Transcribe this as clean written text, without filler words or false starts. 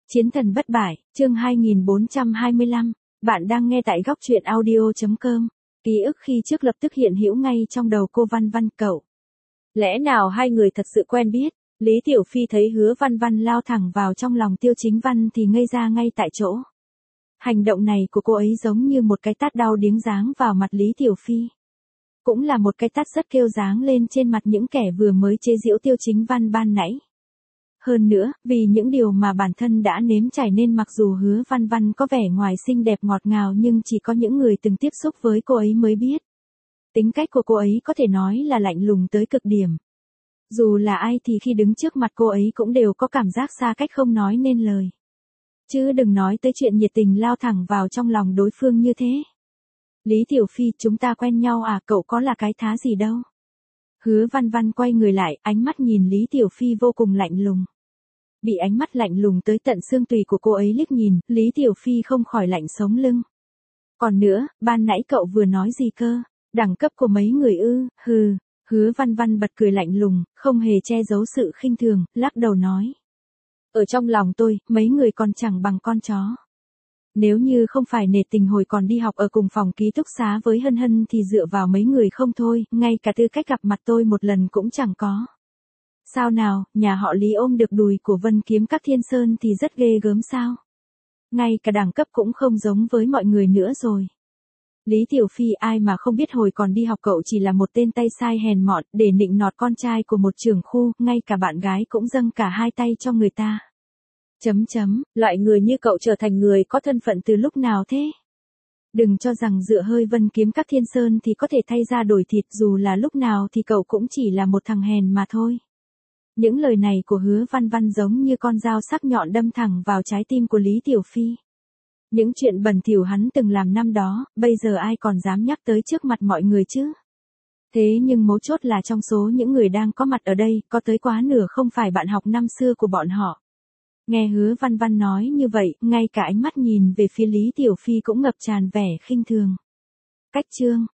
Chiến thần bất bại, chương 2425, bạn đang nghe tại góc truyện audio.com. Ký ức khi trước lập tức hiện hữu ngay trong đầu cô Văn Văn cậu. Lẽ nào hai người thật sự quen biết? Lý Tiểu Phi thấy Hứa Văn Văn lao thẳng vào trong lòng Tiêu Chính Văn thì ngây ra ngay tại chỗ. Hành động này của cô ấy giống như một cái tát đau điếng dáng vào mặt Lý Tiểu Phi. Cũng là một cái tát rất kêu dáng lên trên mặt những kẻ vừa mới chế giễu Tiêu Chính Văn ban nãy. Hơn nữa, vì những điều mà bản thân đã nếm trải nên mặc dù Hứa Văn Văn có vẻ ngoài xinh đẹp ngọt ngào nhưng chỉ có những người từng tiếp xúc với cô ấy mới biết. Tính cách của cô ấy có thể nói là lạnh lùng tới cực điểm. Dù là ai thì khi đứng trước mặt cô ấy cũng đều có cảm giác xa cách không nói nên lời. Chứ đừng nói tới chuyện nhiệt tình lao thẳng vào trong lòng đối phương như thế. Lý Tiểu Phi, chúng ta quen nhau à, cậu có là cái thá gì đâu. Hứa Văn Văn quay người lại, ánh mắt nhìn Lý Tiểu Phi vô cùng lạnh lùng. Bị ánh mắt lạnh lùng tới tận xương tùy của cô ấy liếc nhìn, Lý Tiểu Phi không khỏi lạnh sống lưng. Còn nữa, ban nãy cậu vừa nói gì cơ? Đẳng cấp của mấy người ư? Hừ. Hứa Văn Văn bật cười lạnh lùng, không hề che giấu sự khinh thường, lắc đầu nói. Ở trong lòng tôi, mấy người còn chẳng bằng con chó. Nếu như không phải nể tình hồi còn đi học ở cùng phòng ký túc xá với Hân Hân thì dựa vào mấy người không thôi, ngay cả tư cách gặp mặt tôi một lần cũng chẳng có. Sao nào, nhà họ Lý ôm được đùi của Vân Kiếm Các Thiên Sơn thì rất ghê gớm sao? Ngay cả đẳng cấp cũng không giống với mọi người nữa rồi. Lý Tiểu Phi, ai mà không biết hồi còn đi học cậu chỉ là một tên tay sai hèn mọn để nịnh nọt con trai của một trưởng khu, ngay cả bạn gái cũng dâng cả hai tay cho người ta. Loại người như cậu trở thành người có thân phận từ lúc nào thế? Đừng cho rằng dựa hơi Vân Kiếm Các Thiên Sơn thì có thể thay ra đổi thịt, dù là lúc nào thì cậu cũng chỉ là một thằng hèn mà thôi. Những lời này của Hứa Văn Văn giống như con dao sắc nhọn đâm thẳng vào trái tim của Lý Tiểu Phi. Những chuyện bẩn thỉu hắn từng làm năm đó, bây giờ ai còn dám nhắc tới trước mặt mọi người chứ? Thế nhưng mấu chốt là trong số những người đang có mặt ở đây, có tới quá nửa không phải bạn học năm xưa của bọn họ. Nghe Hứa Văn Văn nói như vậy, ngay cả ánh mắt nhìn về phía Lý Tiểu Phi cũng ngập tràn vẻ khinh thường. Cách chương,